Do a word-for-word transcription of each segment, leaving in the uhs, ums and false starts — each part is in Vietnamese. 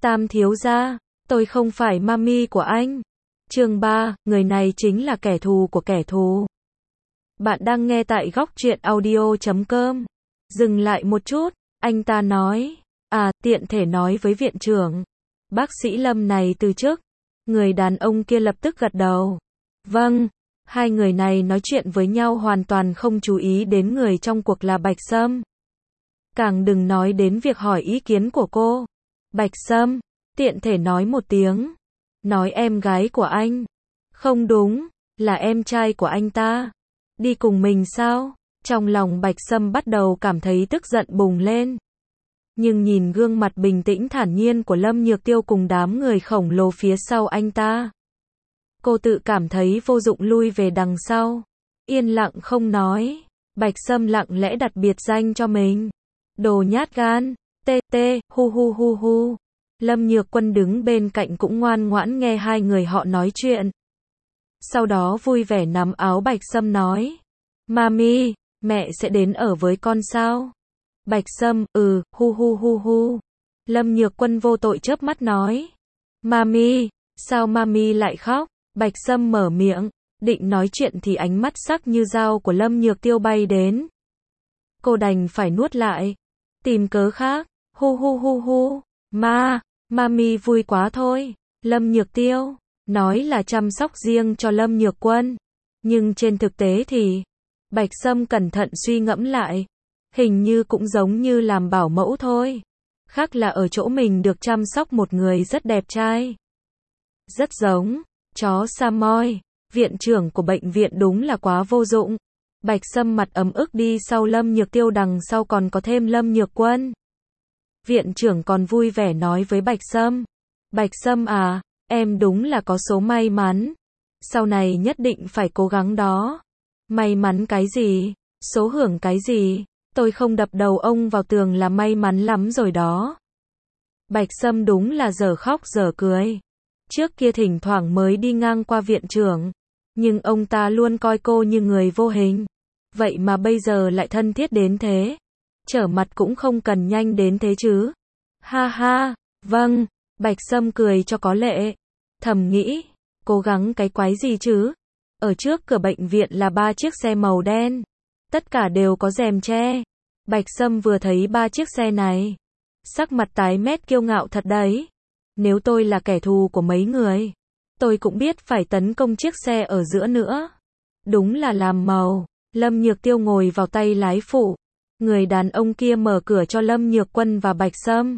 Tam thiếu gia, tôi không phải mami của anh. Chương ba, người này chính là kẻ thù của kẻ thù. Bạn đang nghe tại góc truyện audio chấm com. Dừng lại một chút, anh ta nói, à, tiện thể nói với viện trưởng. Bác sĩ Lâm này từ chức. Người đàn ông kia lập tức gật đầu. Vâng, hai người này nói chuyện với nhau hoàn toàn không chú ý đến người trong cuộc là Bạch Sâm. Càng đừng nói đến việc hỏi ý kiến của cô. Bạch Sâm, tiện thể nói một tiếng. Nói em gái của anh. Không đúng, là em trai của anh ta. Đi cùng mình sao? Trong lòng Bạch Sâm bắt đầu cảm thấy tức giận bùng lên. Nhưng nhìn gương mặt bình tĩnh thản nhiên của Lâm Nhược Tiêu cùng đám người khổng lồ phía sau anh ta, cô tự cảm thấy vô dụng lui về đằng sau. Yên lặng không nói. Bạch Sâm lặng lẽ đặt biệt danh cho mình. Đồ nhát gan, tê tê, hu hu hu hu. Lâm Nhược Quân đứng bên cạnh cũng ngoan ngoãn nghe hai người họ nói chuyện. Sau đó vui vẻ nắm áo Bạch Sâm nói. Mami, mẹ sẽ đến ở với con sao? Bạch Sâm, ừ, hu hu hu hu. Lâm Nhược Quân vô tội chớp mắt nói. Mami, sao mami lại khóc? Bạch Sâm mở miệng, định nói chuyện thì ánh mắt sắc như dao của Lâm Nhược Tiêu bay đến. Cô đành phải nuốt lại. Tìm cớ khác, hu hu hu hu. Ma, mami vui quá thôi. Lâm Nhược Tiêu nói là chăm sóc riêng cho Lâm Nhược Quân. Nhưng trên thực tế thì, Bạch Sâm cẩn thận suy ngẫm lại. Hình như cũng giống như làm bảo mẫu thôi. Khác là ở chỗ mình được chăm sóc một người rất đẹp trai. Rất giống chó Samoy. Viện trưởng của bệnh viện đúng là quá vô dụng. Bạch Sâm mặt ấm ức đi sau Lâm Nhược Tiêu, đằng sau còn có thêm Lâm Nhược Quân. Viện trưởng còn vui vẻ nói với Bạch Sâm. Bạch Sâm à, em đúng là có số may mắn. Sau này nhất định phải cố gắng đó. May mắn cái gì? Số hưởng cái gì? Tôi không đập đầu ông vào tường là may mắn lắm rồi đó. Bạch Sâm đúng là dở khóc dở cười. Trước kia thỉnh thoảng mới đi ngang qua viện trưởng. Nhưng ông ta luôn coi cô như người vô hình. Vậy mà bây giờ lại thân thiết đến thế. Trở mặt cũng không cần nhanh đến thế chứ. Ha ha, vâng. Bạch Sâm cười cho có lệ. Thầm nghĩ, cố gắng cái quái gì chứ. Ở trước cửa bệnh viện là ba chiếc xe màu đen. Tất cả đều có rèm che. Bạch Sâm vừa thấy ba chiếc xe này, sắc mặt tái mét kiêu ngạo thật đấy. Nếu tôi là kẻ thù của mấy người, tôi cũng biết phải tấn công chiếc xe ở giữa nữa. Đúng là làm màu. Lâm Nhược Tiêu ngồi vào tay lái phụ. Người đàn ông kia mở cửa cho Lâm Nhược Quân và Bạch Sâm.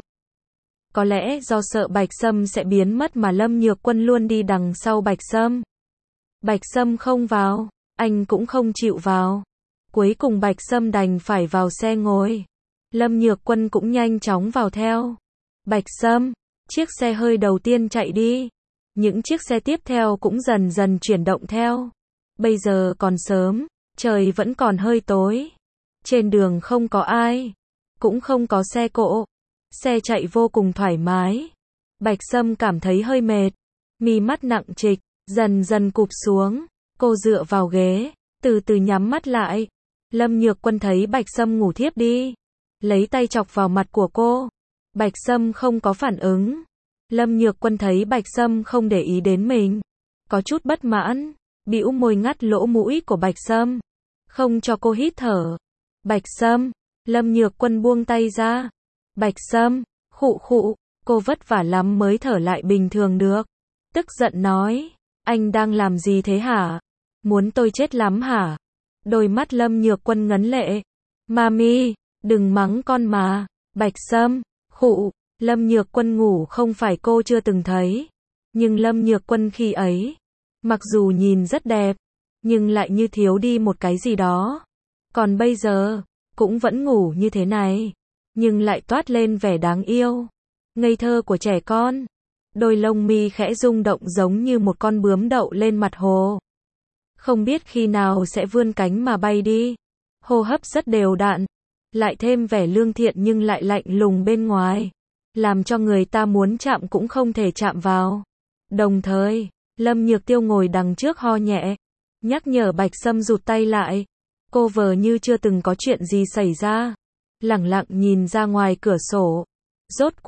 Có lẽ do sợ Bạch Sâm sẽ biến mất mà Lâm Nhược Quân luôn đi đằng sau Bạch Sâm. Bạch Sâm không vào, anh cũng không chịu vào. Cuối cùng Bạch Sâm đành phải vào xe ngồi. Lâm Nhược Quân cũng nhanh chóng vào theo. Bạch Sâm, chiếc xe hơi đầu tiên chạy đi. Những chiếc xe tiếp theo cũng dần dần chuyển động theo. Bây giờ còn sớm, trời vẫn còn hơi tối. Trên đường không có ai, cũng không có xe cộ. Xe chạy vô cùng thoải mái. Bạch Sâm cảm thấy hơi mệt. Mi mắt nặng trịch, dần dần cụp xuống. Cô dựa vào ghế, từ từ nhắm mắt lại. Lâm Nhược Quân thấy Bạch Sâm ngủ thiếp đi, lấy tay chọc vào mặt của cô. Bạch Sâm không có phản ứng. Lâm Nhược Quân thấy Bạch Sâm không để ý đến mình, có chút bất mãn, bĩu môi ngắt lỗ mũi của Bạch Sâm, không cho cô hít thở. Bạch Sâm, Lâm Nhược Quân buông tay ra. Bạch Sâm, khụ khụ, cô vất vả lắm mới thở lại bình thường được. Tức giận nói, anh đang làm gì thế hả? Muốn tôi chết lắm hả? Đôi mắt Lâm Nhược Quân ngấn lệ. Mami, đừng mắng con mà. Bạch Sâm, khụ. Lâm Nhược Quân ngủ không phải cô chưa từng thấy. Nhưng Lâm Nhược Quân khi ấy, mặc dù nhìn rất đẹp, nhưng lại như thiếu đi một cái gì đó. Còn bây giờ, cũng vẫn ngủ như thế này, nhưng lại toát lên vẻ đáng yêu, ngây thơ của trẻ con. Đôi lông mi khẽ rung động giống như một con bướm đậu lên mặt hồ. Không biết khi nào sẽ vươn cánh mà bay đi. Hô hấp rất đều đặn, lại thêm vẻ lương thiện nhưng lại lạnh lùng bên ngoài, làm cho người ta muốn chạm cũng không thể chạm vào. Đồng thời, Lâm Nhược Tiêu ngồi đằng trước ho nhẹ, nhắc nhở Bạch Sâm rụt tay lại. Cô vờ như chưa từng có chuyện gì xảy ra, lẳng lặng nhìn ra ngoài cửa sổ. Rốt cuộc,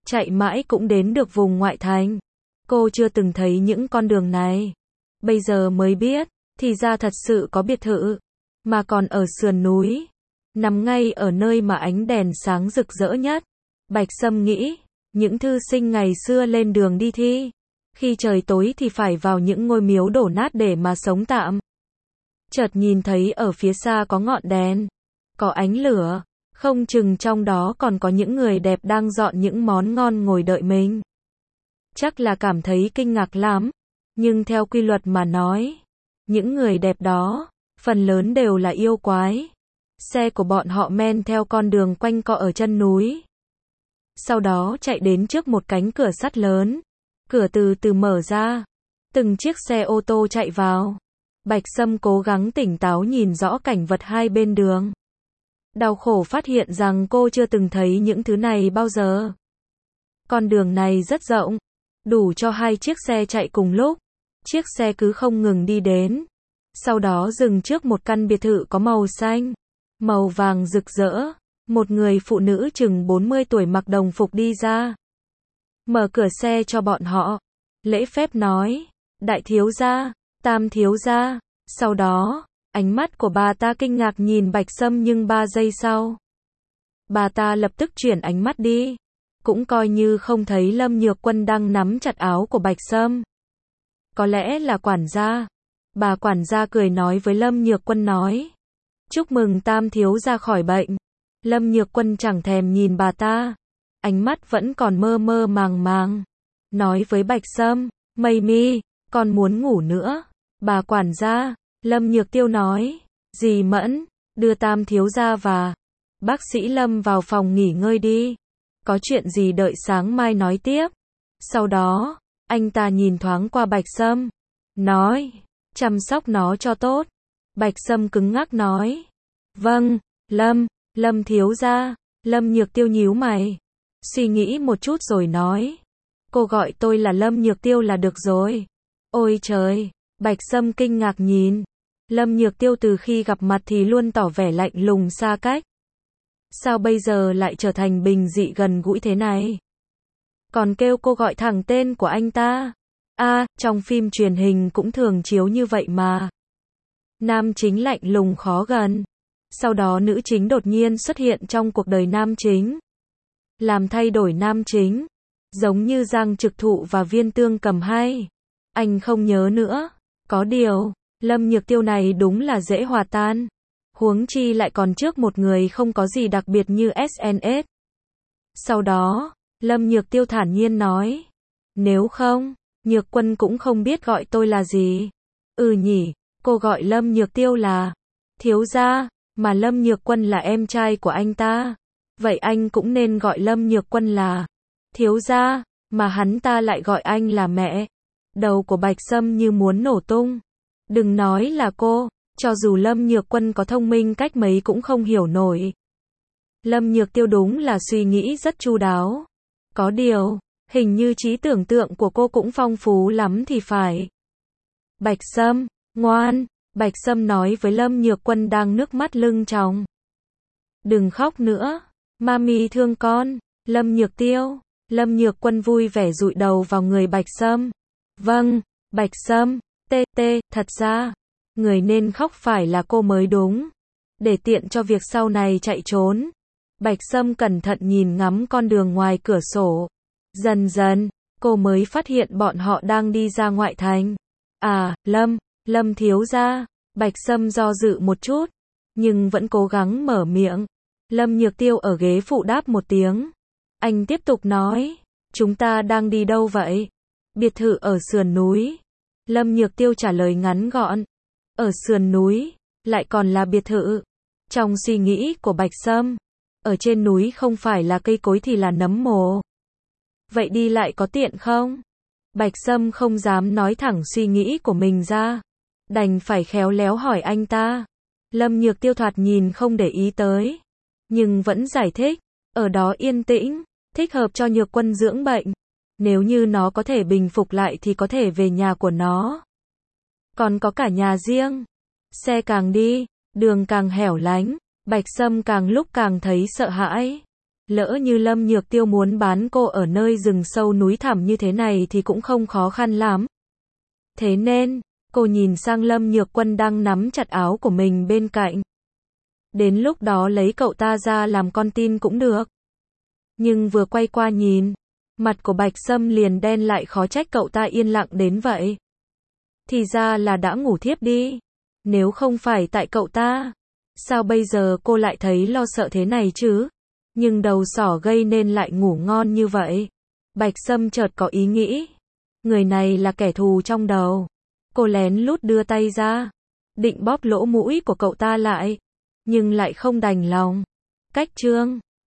chạy mãi cũng đến được vùng ngoại thành. Cô chưa từng thấy những con đường này. Bây giờ mới biết, thì ra thật sự có biệt thự, mà còn ở sườn núi, nằm ngay ở nơi mà ánh đèn sáng rực rỡ nhất. Bạch Sâm nghĩ, những thư sinh ngày xưa lên đường đi thi, khi trời tối thì phải vào những ngôi miếu đổ nát để mà sống tạm. Chợt nhìn thấy ở phía xa có ngọn đèn, có ánh lửa, không chừng trong đó còn có những người đẹp đang dọn những món ngon ngồi đợi mình. Chắc là cảm thấy kinh ngạc lắm, nhưng theo quy luật mà nói, những người đẹp đó, phần lớn đều là yêu quái. Xe của bọn họ men theo con đường quanh co ở chân núi. Sau đó chạy đến trước một cánh cửa sắt lớn. Cửa từ từ mở ra. Từng chiếc xe ô tô chạy vào. Bạch Sâm cố gắng tỉnh táo nhìn rõ cảnh vật hai bên đường. Đau khổ phát hiện rằng cô chưa từng thấy những thứ này bao giờ. Con đường này rất rộng, đủ cho hai chiếc xe chạy cùng lúc. Chiếc xe cứ không ngừng đi đến. Sau đó dừng trước một căn biệt thự có màu xanh, màu vàng rực rỡ. Một người phụ nữ chừng bốn mươi tuổi mặc đồng phục đi ra. Mở cửa xe cho bọn họ. Lễ phép nói, đại thiếu gia, tam thiếu gia. Sau đó, ánh mắt của bà ta kinh ngạc nhìn Bạch Sâm nhưng ba giây sau. Bà ta lập tức chuyển ánh mắt đi. Cũng coi như không thấy Lâm Nhược Quân đang nắm chặt áo của Bạch Sâm. Có lẽ là quản gia. Bà quản gia cười nói với Lâm Nhược Quân nói. Chúc mừng tam thiếu gia khỏi bệnh. Lâm Nhược Quân chẳng thèm nhìn bà ta. Ánh mắt vẫn còn mơ mơ màng màng. Nói với Bạch Sâm, Mây Mi, con muốn ngủ nữa. Bà quản gia, Lâm Nhược Tiêu nói. Dì Mẫn, đưa tam thiếu gia và bác sĩ Lâm vào phòng nghỉ ngơi đi. Có chuyện gì đợi sáng mai nói tiếp. Sau đó, anh ta nhìn thoáng qua Bạch Sâm. Nói, chăm sóc nó cho tốt. Bạch Sâm cứng ngắc nói. Vâng, Lâm, Lâm thiếu gia. Lâm Nhược Tiêu nhíu mày. Suy nghĩ một chút rồi nói. Cô gọi tôi là Lâm Nhược Tiêu là được rồi. Ôi trời, Bạch Sâm kinh ngạc nhìn. Lâm Nhược Tiêu từ khi gặp mặt thì luôn tỏ vẻ lạnh lùng xa cách. Sao bây giờ lại trở thành bình dị gần gũi thế này? Còn kêu cô gọi thẳng tên của anh ta. À, trong phim truyền hình cũng thường chiếu như vậy mà. Nam chính lạnh lùng khó gần. Sau đó nữ chính đột nhiên xuất hiện trong cuộc đời nam chính. Làm thay đổi nam chính. Giống như Giang Trực Thụ và Viên Tương Cầm hay. Anh không nhớ nữa. Có điều, Lâm Nhược Tiêu này đúng là dễ hòa tan. Huống chi lại còn trước một người không có gì đặc biệt như ét en ét. Sau đó, Lâm Nhược Tiêu thản nhiên nói. Nếu không, Nhược Quân cũng không biết gọi tôi là gì. Ừ nhỉ, cô gọi Lâm Nhược Tiêu là thiếu gia, mà Lâm Nhược Quân là em trai của anh ta. Vậy anh cũng nên gọi Lâm Nhược Quân là thiếu gia, mà hắn ta lại gọi anh là mẹ. Đầu của Bạch Sâm như muốn nổ tung. Đừng nói là cô, cho dù Lâm Nhược Quân có thông minh cách mấy cũng không hiểu nổi. Lâm Nhược Tiêu đúng là suy nghĩ rất chu đáo. Có điều, hình như trí tưởng tượng của cô cũng phong phú lắm thì phải. Bạch Sâm, ngoan, Bạch Sâm nói với Lâm Nhược Quân đang nước mắt lưng tròng. Đừng khóc nữa, mami thương con. Lâm Nhược Tiêu, Lâm Nhược Quân vui vẻ dụi đầu vào người Bạch Sâm. Vâng, Bạch Sâm, tê tê, thật ra, người nên khóc phải là cô mới đúng. Để tiện cho việc sau này chạy trốn. Bạch Sâm cẩn thận nhìn ngắm con đường ngoài cửa sổ. Dần dần, cô mới phát hiện bọn họ đang đi ra ngoại thành. À, Lâm, Lâm thiếu gia. Bạch Sâm do dự một chút, nhưng vẫn cố gắng mở miệng. Lâm Nhược Tiêu ở ghế phụ đáp một tiếng. Anh tiếp tục nói, chúng ta đang đi đâu vậy? Biệt thự ở sườn núi. Lâm Nhược Tiêu trả lời ngắn gọn. Ở sườn núi, lại còn là biệt thự. Trong suy nghĩ của Bạch Sâm, ở trên núi không phải là cây cối thì là nấm mồ. Vậy đi lại có tiện không? Bạch Sâm không dám nói thẳng suy nghĩ của mình ra. Đành phải khéo léo hỏi anh ta. Lâm Nhược Tiêu thoạt nhìn không để ý tới, nhưng vẫn giải thích. Ở đó yên tĩnh, thích hợp cho Nhược Quân dưỡng bệnh. Nếu như nó có thể bình phục lại thì có thể về nhà của nó. Còn có cả nhà riêng. Xe càng đi, đường càng hẻo lánh, Bạch Sâm càng lúc càng thấy sợ hãi. Lỡ như Lâm Nhược Tiêu muốn bán cô ở nơi rừng sâu núi thẳm như thế này thì cũng không khó khăn lắm. Thế nên, cô nhìn sang Lâm Nhược Quân đang nắm chặt áo của mình bên cạnh. Đến lúc đó lấy cậu ta ra làm con tin cũng được. Nhưng vừa quay qua nhìn, mặt của Bạch Sâm liền đen lại, khó trách cậu ta yên lặng đến vậy. Thì ra là đã ngủ thiếp đi. Nếu không phải tại cậu ta, sao bây giờ cô lại thấy lo sợ thế này chứ? Nhưng đầu sỏ gây nên lại ngủ ngon như vậy. Bạch Sâm chợt có ý nghĩ. Người này là kẻ thù trong đầu. Cô lén lút đưa tay ra, định bóp lỗ mũi của cậu ta lại. Nhưng lại không đành lòng. Cách chương